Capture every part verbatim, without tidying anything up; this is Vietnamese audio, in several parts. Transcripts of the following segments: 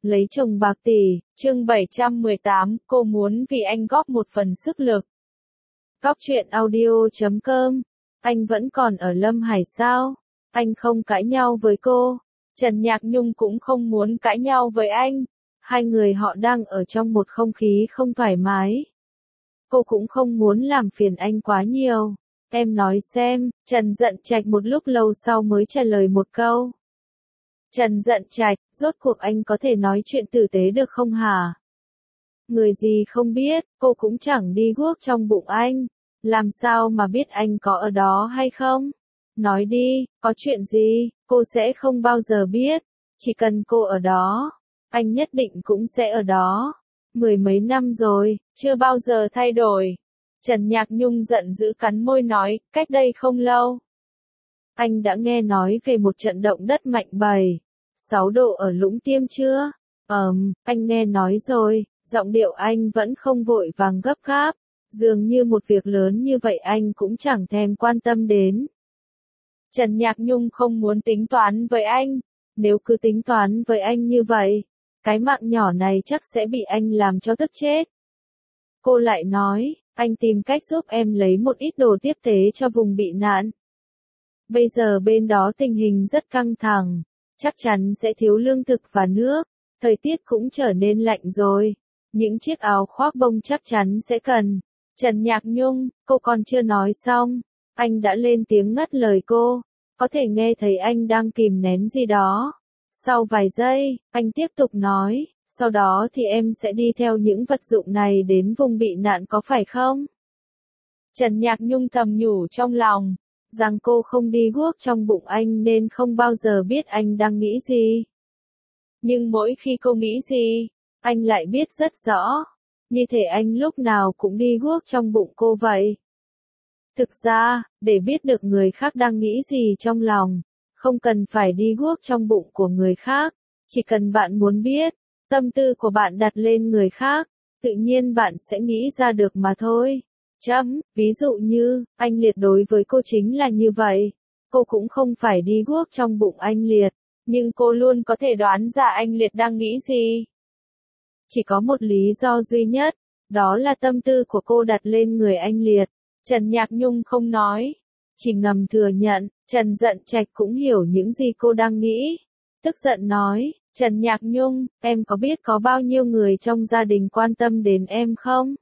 Lấy chồng bạc tỷ, chương bảy trăm mười tám, cô muốn vì anh góp một phần sức lực. Góp chuyện audio chấm com, anh vẫn còn ở Lâm Hải sao? Anh không cãi nhau với cô. Trần Nhạc Nhung cũng không muốn cãi nhau với anh. Hai người họ đang ở trong một không khí không thoải mái. Cô cũng không muốn làm phiền anh quá nhiều. Em nói xem, Trần Dận Trạch một lúc lâu sau mới trả lời một câu. Trần Dận Trạch, rốt cuộc anh có thể nói chuyện tử tế được không hả? Người gì không biết, cô cũng chẳng đi guốc trong bụng anh. Làm sao mà biết anh có ở đó hay không? Nói đi, có chuyện gì, cô sẽ không bao giờ biết. Chỉ cần cô ở đó, anh nhất định cũng sẽ ở đó. Mười mấy năm rồi, chưa bao giờ thay đổi. Trần Nhạc Nhung giận dữ cắn môi nói, cách đây không lâu. Anh đã nghe nói về một trận động đất mạnh bảy, sáu độ ở Lũng Tiêm chưa? Ờm, anh nghe nói rồi, giọng điệu anh vẫn không vội vàng gấp gáp. Dường như một việc lớn như vậy anh cũng chẳng thèm quan tâm đến. Trần Nhạc Nhung không muốn tính toán với anh. Nếu cứ tính toán với anh như vậy, cái mạng nhỏ này chắc sẽ bị anh làm cho tức chết. Cô lại nói, anh tìm cách giúp em lấy một ít đồ tiếp tế cho vùng bị nạn. Bây giờ bên đó tình hình rất căng thẳng, chắc chắn sẽ thiếu lương thực và nước, thời tiết cũng trở nên lạnh rồi. Những chiếc áo khoác bông chắc chắn sẽ cần. Trần Nhạc Nhung, cô còn chưa nói xong, anh đã lên tiếng ngắt lời cô, có thể nghe thấy anh đang kìm nén gì đó. Sau vài giây, anh tiếp tục nói, sau đó thì em sẽ đi theo những vật dụng này đến vùng bị nạn có phải không? Trần Nhạc Nhung thầm nhủ trong lòng, rằng cô không đi guốc trong bụng anh nên không bao giờ biết anh đang nghĩ gì. Nhưng mỗi khi cô nghĩ gì, anh lại biết rất rõ. Như thể anh lúc nào cũng đi guốc trong bụng cô vậy. Thực ra, để biết được người khác đang nghĩ gì trong lòng, không cần phải đi guốc trong bụng của người khác. Chỉ cần bạn muốn biết, tâm tư của bạn đặt lên người khác, tự nhiên bạn sẽ nghĩ ra được mà thôi. Chấm, ví dụ như, anh Liệt đối với cô chính là như vậy. Cô cũng không phải đi guốc trong bụng anh Liệt, nhưng cô luôn có thể đoán ra anh Liệt đang nghĩ gì. Chỉ có một lý do duy nhất, đó là tâm tư của cô đặt lên người anh Liệt. Trần Nhạc Nhung không nói, chỉ ngầm thừa nhận, Trần Dận Trạch cũng hiểu những gì cô đang nghĩ. Tức giận nói, Trần Nhạc Nhung, em có biết có bao nhiêu người trong gia đình quan tâm đến em không?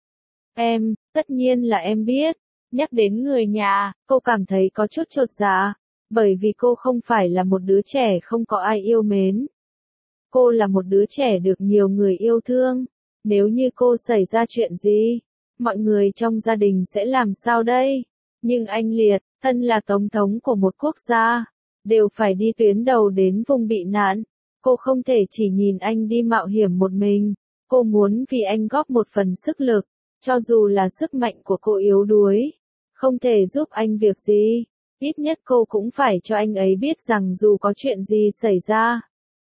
Em, tất nhiên là em biết. Nhắc đến người nhà, cô cảm thấy có chút chột dạ, bởi vì cô không phải là một đứa trẻ không có ai yêu mến. Cô là một đứa trẻ được nhiều người yêu thương. Nếu như cô xảy ra chuyện gì, mọi người trong gia đình sẽ làm sao đây? Nhưng anh Liệt, thân là tổng thống của một quốc gia, đều phải đi tuyến đầu đến vùng bị nạn. Cô không thể chỉ nhìn anh đi mạo hiểm một mình. Cô muốn vì anh góp một phần sức lực, cho dù là sức mạnh của cô yếu đuối, không thể giúp anh việc gì. Ít nhất cô cũng phải cho anh ấy biết rằng dù có chuyện gì xảy ra,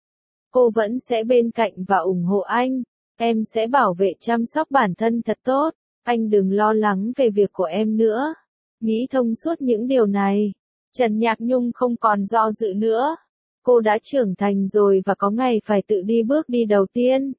cô vẫn sẽ bên cạnh và ủng hộ anh. Em sẽ bảo vệ chăm sóc bản thân thật tốt. Anh đừng lo lắng về việc của em nữa. Nghĩ thông suốt những điều này, Trần Nhạc Nhung không còn do dự nữa. Cô đã trưởng thành rồi và có ngày phải tự đi bước đi đầu tiên.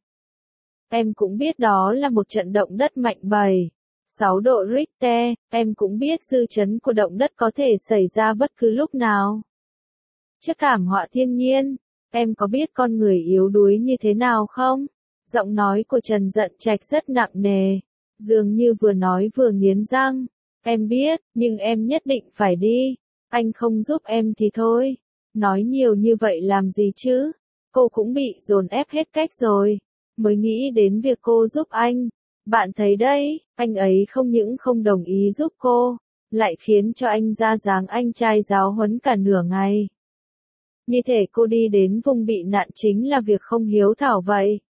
Em cũng biết đó là một trận động đất mạnh bảy, sáu độ Richter. Em cũng biết dư chấn của động đất có thể xảy ra bất cứ lúc nào. Trước thảm họa thiên nhiên, em có biết con người yếu đuối như thế nào không? Giọng nói của Trần Dận Trạch rất nặng nề, dường như vừa nói vừa nghiến răng. Em biết, nhưng em nhất định phải đi. Anh không giúp em thì thôi. Nói nhiều như vậy làm gì chứ? Cô cũng bị dồn ép hết cách rồi, mới nghĩ đến việc cô giúp anh. Bạn thấy đấy, anh ấy không những không đồng ý giúp cô, lại khiến cho anh ra dáng anh trai giáo huấn cả nửa ngày. Như thể cô đi đến vùng bị nạn chính là việc không hiếu thảo vậy.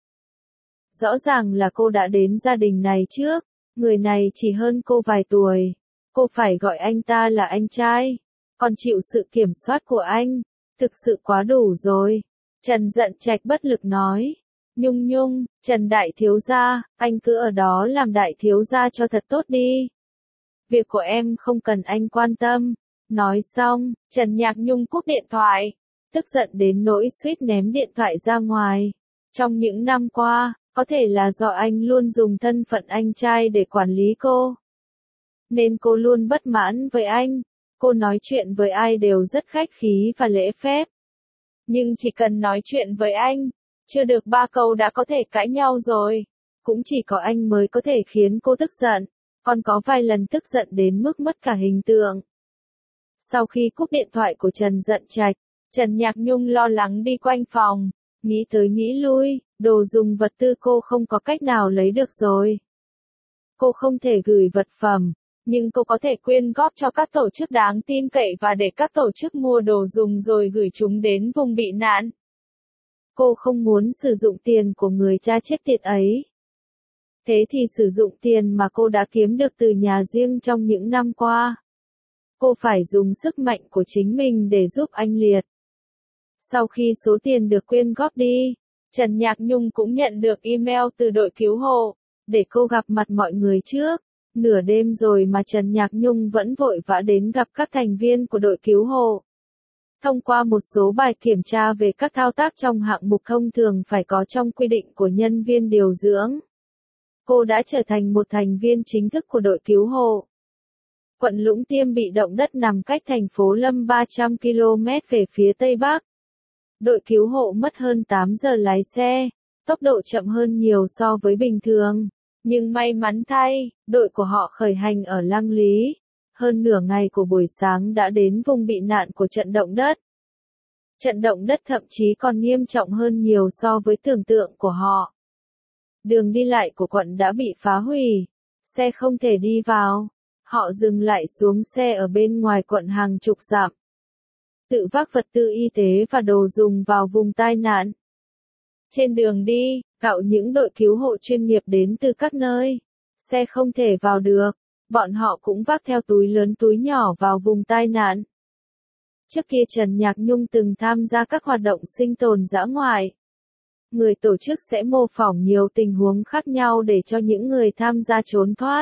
Rõ ràng là cô đã đến gia đình này trước, người này chỉ hơn cô vài tuổi. Cô phải gọi anh ta là anh trai, còn chịu sự kiểm soát của anh, thực sự quá đủ rồi. Trần Dận Trạch bất lực nói, Nhung Nhung, Trần Đại Thiếu Gia, anh cứ ở đó làm Đại Thiếu Gia cho thật tốt đi. Việc của em không cần anh quan tâm. Nói xong, Trần Nhạc Nhung cúp điện thoại, tức giận đến nỗi suýt ném điện thoại ra ngoài. Trong những năm qua, có thể là do anh luôn dùng thân phận anh trai để quản lý cô. Nên cô luôn bất mãn với anh. Cô nói chuyện với ai đều rất khách khí và lễ phép. Nhưng chỉ cần nói chuyện với anh, chưa được ba câu đã có thể cãi nhau rồi. Cũng chỉ có anh mới có thể khiến cô tức giận. Còn có vài lần tức giận đến mức mất cả hình tượng. Sau khi cúp điện thoại của Trần Dận Trạch, Trần Nhạc Nhung lo lắng đi quanh phòng. Nghĩ tới nghĩ lui, đồ dùng vật tư cô không có cách nào lấy được rồi. Cô không thể gửi vật phẩm, nhưng cô có thể quyên góp cho các tổ chức đáng tin cậy và để các tổ chức mua đồ dùng rồi gửi chúng đến vùng bị nạn. Cô không muốn sử dụng tiền của người cha chết tiệt ấy. Thế thì sử dụng tiền mà cô đã kiếm được từ nhà riêng trong những năm qua. Cô phải dùng sức mạnh của chính mình để giúp anh Liệt. Sau khi số tiền được quyên góp đi, Trần Nhạc Nhung cũng nhận được email từ đội cứu hộ, để cô gặp mặt mọi người trước. Nửa đêm rồi mà Trần Nhạc Nhung vẫn vội vã đến gặp các thành viên của đội cứu hộ. Thông qua một số bài kiểm tra về các thao tác trong hạng mục thông thường phải có trong quy định của nhân viên điều dưỡng. Cô đã trở thành một thành viên chính thức của đội cứu hộ. Quận Lũng Tiêm bị động đất nằm cách thành phố Lâm ba trăm ki lô mét về phía tây bắc. Đội cứu hộ mất hơn tám giờ lái xe, tốc độ chậm hơn nhiều so với bình thường. Nhưng may mắn thay, đội của họ khởi hành ở Lăng Lý. Hơn nửa ngày của buổi sáng đã đến vùng bị nạn của trận động đất. Trận động đất thậm chí còn nghiêm trọng hơn nhiều so với tưởng tượng của họ. Đường đi lại của quận đã bị phá hủy, xe không thể đi vào. Họ dừng lại xuống xe ở bên ngoài quận hàng chục dặm. Tự vác vật tư y tế và đồ dùng vào vùng tai nạn. Trên đường đi, cạo những đội cứu hộ chuyên nghiệp đến từ các nơi. Xe không thể vào được. Bọn họ cũng vác theo túi lớn túi nhỏ vào vùng tai nạn. Trước kia Trần Nhạc Nhung từng tham gia các hoạt động sinh tồn dã ngoại. Người tổ chức sẽ mô phỏng nhiều tình huống khác nhau để cho những người tham gia trốn thoát.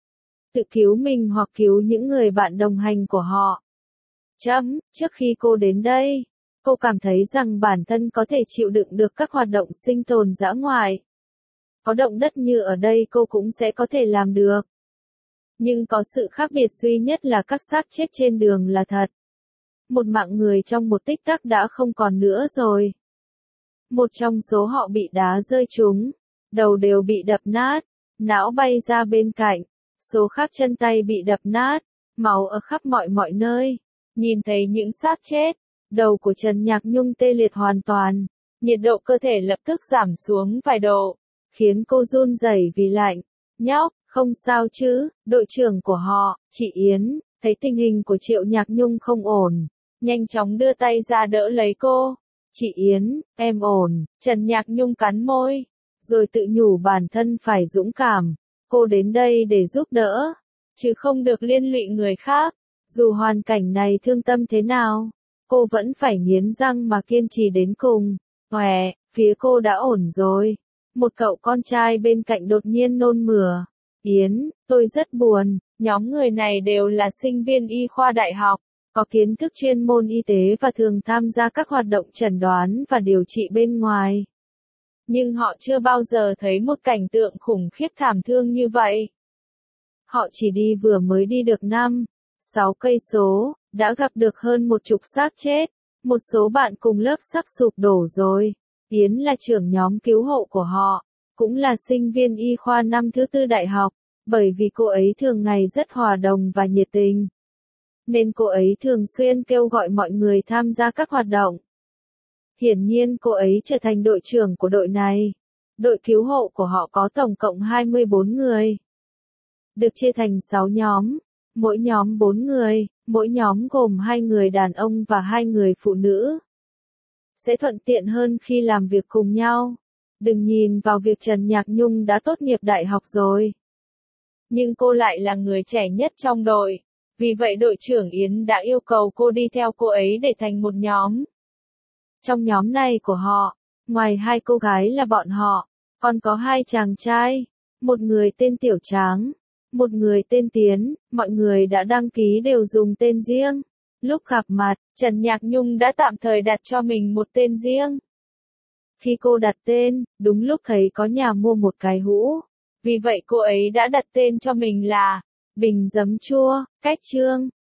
Tự cứu mình hoặc cứu những người bạn đồng hành của họ. Chấm, trước khi cô đến đây, cô cảm thấy rằng bản thân có thể chịu đựng được các hoạt động sinh tồn dã ngoại. Có động đất như ở đây cô cũng sẽ có thể làm được. Nhưng có sự khác biệt duy nhất là các xác chết trên đường là thật. Một mạng người trong một tích tắc đã không còn nữa rồi. Một trong số họ bị đá rơi trúng, đầu đều bị đập nát, não bay ra bên cạnh, số khác chân tay bị đập nát, máu ở khắp mọi mọi nơi. Nhìn thấy những xác chết, đầu của Trần Nhạc Nhung tê liệt hoàn toàn, nhiệt độ cơ thể lập tức giảm xuống vài độ, khiến cô run rẩy vì lạnh. Nhóc, không sao chứ, đội trưởng của họ, chị Yến, thấy tình hình của Triệu Nhạc Nhung không ổn, nhanh chóng đưa tay ra đỡ lấy cô. Chị Yến, em ổn, Trần Nhạc Nhung cắn môi, rồi tự nhủ bản thân phải dũng cảm, cô đến đây để giúp đỡ, chứ không được liên lụy người khác, dù hoàn cảnh này thương tâm thế nào, cô vẫn phải nghiến răng mà kiên trì đến cùng. Òe, phía cô đã ổn rồi. Một cậu con trai bên cạnh đột nhiên nôn mửa. Yến, tôi rất buồn, nhóm người này đều là sinh viên y khoa đại học, có kiến thức chuyên môn y tế và thường tham gia các hoạt động chẩn đoán và điều trị bên ngoài. Nhưng họ chưa bao giờ thấy một cảnh tượng khủng khiếp thảm thương như vậy. Họ chỉ đi vừa mới đi được năm, sáu cây số, đã gặp được hơn một chục xác chết, một số bạn cùng lớp sắp sụp đổ rồi. Yến là trưởng nhóm cứu hộ của họ, cũng là sinh viên y khoa năm thứ tư đại học, bởi vì cô ấy thường ngày rất hòa đồng và nhiệt tình. Nên cô ấy thường xuyên kêu gọi mọi người tham gia các hoạt động. Hiển nhiên cô ấy trở thành đội trưởng của đội này. Đội cứu hộ của họ có tổng cộng hai mươi bốn người. Được chia thành sáu nhóm, mỗi nhóm bốn người, mỗi nhóm gồm hai người đàn ông và hai người phụ nữ. Sẽ thuận tiện hơn khi làm việc cùng nhau. Đừng nhìn vào việc Trần Nhạc Nhung đã tốt nghiệp đại học rồi. Nhưng cô lại là người trẻ nhất trong đội. Vì vậy đội trưởng Yến đã yêu cầu cô đi theo cô ấy để thành một nhóm. Trong nhóm này của họ, ngoài hai cô gái là bọn họ, còn có hai chàng trai, một người tên Tiểu Tráng, một người tên Tiến, mọi người đã đăng ký đều dùng tên riêng. Lúc gặp mặt, Trần Nhạc Nhung đã tạm thời đặt cho mình một tên riêng. Khi cô đặt tên, đúng lúc thấy có nhà mua một cái hũ. Vì vậy cô ấy đã đặt tên cho mình là Bình Giấm Chua, cách chương.